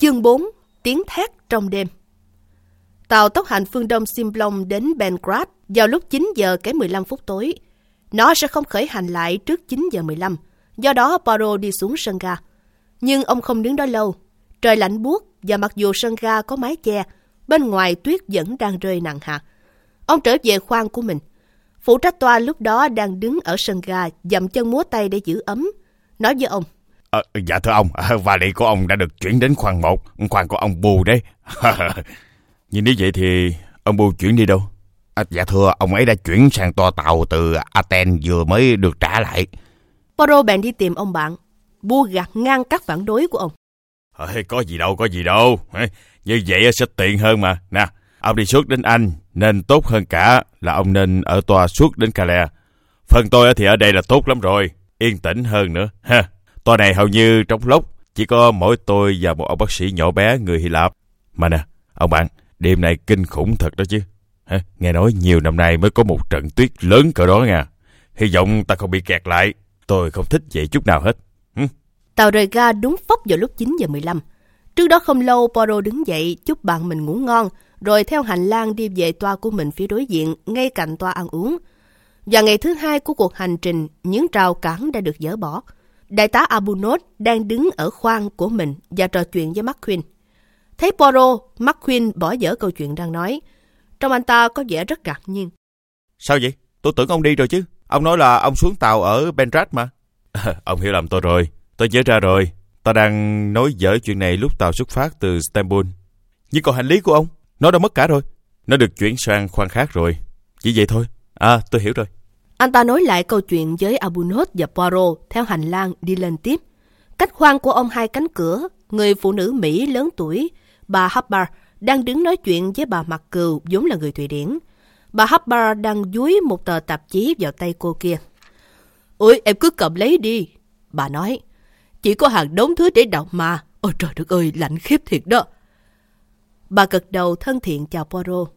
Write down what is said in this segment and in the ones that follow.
Chương 4. Tiếng thét trong đêm. Tàu tốc hành phương đông Simplon đến Belgrade vào lúc 9 giờ kém 15 phút tối. Nó sẽ không khởi hành lại trước 9 giờ 15, do đó Poirot đi xuống sân ga. Nhưng ông không đứng đó lâu. Trời lạnh buốt và mặc dù sân ga có mái che, bên ngoài tuyết vẫn đang rơi nặng hạt. Ông trở về khoang của mình. Phụ trách toa lúc đó đang đứng ở sân ga, dậm chân múa tay để giữ ấm. Nói với ông: Dạ thưa ông, vali của ông đã được chuyển đến khoang 1, khoang của ông Bù đấy. Nhưng nếu vậy thì ông Bù chuyển đi đâu? Dạ thưa, ông ấy đã chuyển sang toa tàu từ Athens vừa mới được trả lại. Poirot bèn đi tìm ông bạn. Bù gạt ngang các phản đối của ông. Có gì đâu. Như vậy sẽ tiện hơn mà. Nè, ông đi suốt đến Anh, nên tốt hơn cả là ông nên ở toa suốt đến Calais. Phần tôi thì ở đây là tốt lắm rồi, yên tĩnh hơn nữa. Toa này hầu như trống lốc, chỉ có mỗi tôi và một ông bác sĩ nhỏ bé người Hy Lạp. Mà nè, ông bạn, đêm nay kinh khủng thật đó chứ. Nghe nói nhiều năm nay mới có một trận tuyết lớn cỡ đó nha. Hy vọng ta không bị kẹt lại. Tôi không thích vậy chút nào hết. Tàu rời ga đúng phốc vào lúc 9 giờ 15. Trước đó không lâu, Poirot đứng dậy chúc bạn mình ngủ ngon, rồi theo hành lang đi về toa của mình phía đối diện, ngay cạnh toa ăn uống. Và ngày thứ hai của cuộc hành trình, những rào cản đã được dỡ bỏ. Đại tá Arbuthnot đang đứng ở khoang của mình và trò chuyện với McQueen. Thấy Poirot, McQueen bỏ dở câu chuyện đang nói. Trông anh ta có vẻ rất ngạc nhiên. Sao vậy? Tôi tưởng ông đi rồi chứ. Ông nói là ông xuống tàu ở Belgrade mà. Ông hiểu lầm tôi rồi. Tôi nhớ ra rồi. Ta đang nói dở chuyện này lúc tàu xuất phát từ Istanbul. Nhưng còn hành lý của ông, nó đã mất cả rồi. Nó được chuyển sang khoang khác rồi. Chỉ vậy thôi. Tôi hiểu rồi. Anh ta nói lại câu chuyện với Arbuthnot và Poirot theo hành lang đi lên tiếp. Cách khoang của ông 2 cánh cửa, người phụ nữ Mỹ lớn tuổi, bà Hubbard, đang đứng nói chuyện với bà Mặt Cừu, vốn là người Thụy Điển. Bà Hubbard đang dúi một tờ tạp chí vào tay cô kia. Ôi, em cứ cầm lấy đi, bà nói. Chỉ có hàng đống thứ để đọc mà. Ôi trời đất ơi, lạnh khiếp thiệt đó. Bà gật đầu thân thiện chào Poirot.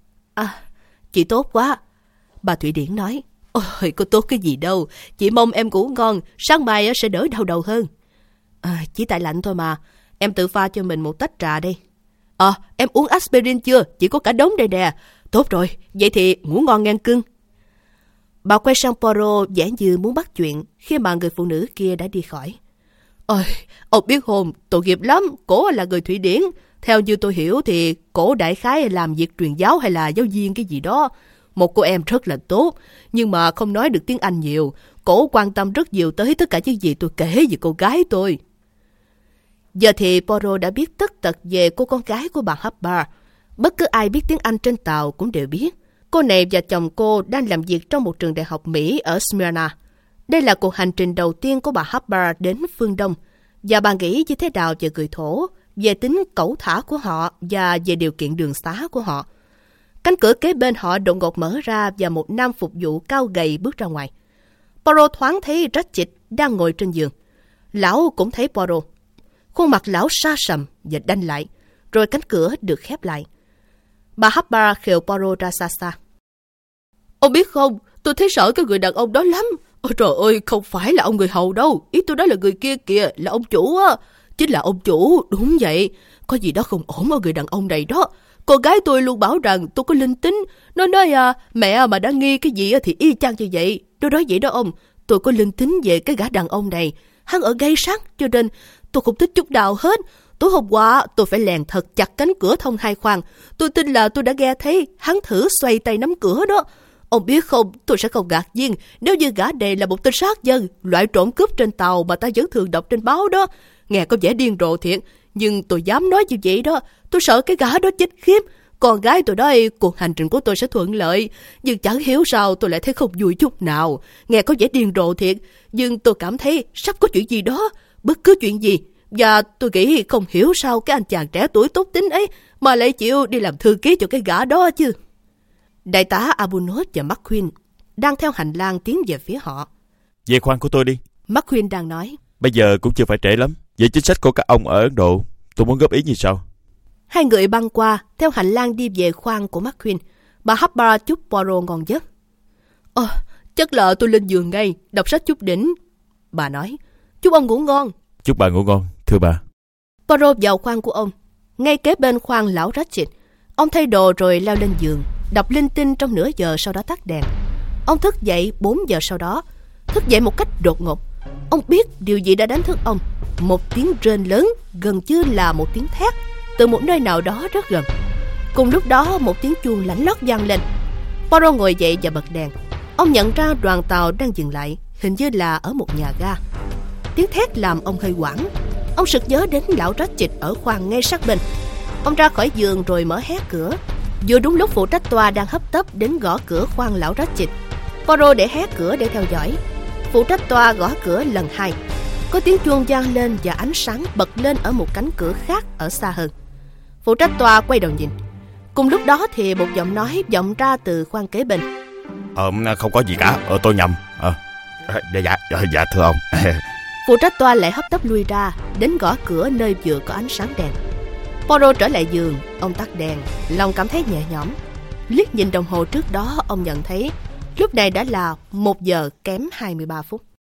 Chị tốt quá, bà Thụy Điển nói. Ôi, có tốt cái gì đâu. Chị mong em ngủ ngon, sáng mai sẽ đỡ đau đầu hơn. Chỉ tại lạnh thôi mà. Em tự pha cho mình một tách trà đây. Em uống aspirin chưa? Chỉ có cả đống đây nè. Tốt rồi, vậy thì ngủ ngon ngang cưng. Bà quay sang Poirot vẻ như muốn bắt chuyện khi mà người phụ nữ kia đã đi khỏi. Ôi, ông biết không, tội nghiệp lắm, cổ là người Thụy Điển. Theo như tôi hiểu thì cổ đại khái làm việc truyền giáo hay là giáo viên cái gì đó. Một cô em rất là tốt, nhưng mà không nói được tiếng Anh nhiều. Cổ quan tâm rất nhiều tới tất cả những gì tôi kể về cô gái tôi. Giờ thì Poirot đã biết tất tật về cô con gái của bà Hubbard. Bất cứ ai biết tiếng Anh trên tàu cũng đều biết. Cô này và chồng cô đang làm việc trong một trường đại học Mỹ ở Smyrna. Đây là cuộc hành trình đầu tiên của bà Hubbard đến phương Đông. Và bà nghĩ như thế nào về người thổ, về tính cẩu thả của họ và về điều kiện đường xá của họ. Cánh cửa kế bên họ đột ngột mở ra và một nam phục vụ cao gầy bước ra ngoài. Poirot thoáng thấy Ratchet đang ngồi trên giường. Lão cũng thấy Poirot. Khuôn mặt lão sa sầm và đanh lại, rồi cánh cửa được khép lại. Bà Hubbard khều Poirot ra xa xa. Ông biết không, tôi thấy sợ cái người đàn ông đó lắm. Ôi trời ơi, không phải là ông người hầu đâu. Ý tôi nói là người kia kìa, là ông chủ á. Chính là ông chủ, đúng vậy. Có gì đó không ổn ở người đàn ông này đó. Cô gái tôi luôn bảo rằng tôi có linh tính. Nó nói mẹ mà đã nghi cái gì thì y chang như vậy. Nó nói vậy đó ông. Tôi có linh tính về cái gã đàn ông này. Hắn ở gây sắc, cho nên tôi không thích chút nào hết. Tối hôm qua tôi phải lèn thật chặt cánh cửa thông 2 khoang. Tôi tin là tôi đã nghe thấy hắn thử xoay tay nắm cửa đó. Ông biết không, tôi sẽ không ngạc nhiên nếu như gã này là một tên sát nhân, loại trộm cướp trên tàu mà ta vẫn thường đọc trên báo đó. Nghe có vẻ điên rồ thiệt, nhưng tôi dám nói như vậy đó. Tôi sợ cái gã đó chết khiếp. Con gái tôi nói cuộc hành trình của tôi sẽ thuận lợi, nhưng chẳng hiểu sao tôi lại thấy không vui chút nào. Nghe có vẻ điên rồ thiệt, nhưng tôi cảm thấy sắp có chuyện gì đó, bất cứ chuyện gì. Và tôi nghĩ không hiểu sao cái anh chàng trẻ tuổi tốt tính ấy mà lại chịu đi làm thư ký cho cái gã đó chứ. Đại tá Arbuthnot và McQueen đang theo hành lang tiến về phía họ. Về khoang của tôi đi, McQueen đang nói. Bây giờ cũng chưa phải trễ lắm. Về chính sách của các ông ở Ấn Độ, tôi muốn góp ý như sau. Hai người băng qua theo hành lang đi về khoang của McQueen. Bà Hubbard chúc Poirot ngon giấc. Chắc là tôi lên giường ngay, đọc sách chút đỉnh, bà nói. Chúc ông ngủ ngon. Chúc bà ngủ ngon, thưa bà. Poirot vào khoang của ông, ngay kế bên khoang lão Ratchit. Ông thay đồ rồi leo lên giường, đọc linh tinh trong nửa giờ, sau đó tắt đèn. Ông thức dậy 4 giờ sau đó, thức dậy một cách đột ngột. Ông biết điều gì đã đánh thức ông. Một tiếng rên lớn, gần như là một tiếng thét, từ một nơi nào đó rất gần. Cùng lúc đó một tiếng chuông lảnh lót vang lên. Poirot ngồi dậy và bật đèn. Ông nhận ra đoàn tàu đang dừng lại, hình như là ở một nhà ga. Tiếng thét làm ông hơi hoảng. Ông sực nhớ đến lão Ratchit ở khoang ngay sát bên. Ông ra khỏi giường rồi mở hé cửa. Vừa đúng lúc phụ trách toa đang hấp tấp đến gõ cửa khoang lão Ratchit. Poirot để hé cửa để theo dõi. Phụ trách toa gõ cửa lần 2. Có tiếng chuông vang lên và ánh sáng bật lên ở một cánh cửa khác ở xa hơn. Phụ trách toa quay đầu nhìn. Cùng lúc đó thì một giọng nói vọng ra từ khoang kế bên. Không có gì cả, tôi nhầm. Dạ thưa ông. Phụ trách toa lại hấp tấp lui ra, đến gõ cửa nơi vừa có ánh sáng đèn. Poirot trở lại giường, ông tắt đèn, lòng cảm thấy nhẹ nhõm. Liếc nhìn đồng hồ trước đó, ông nhận thấy lúc này đã là 1 giờ kém 23 phút.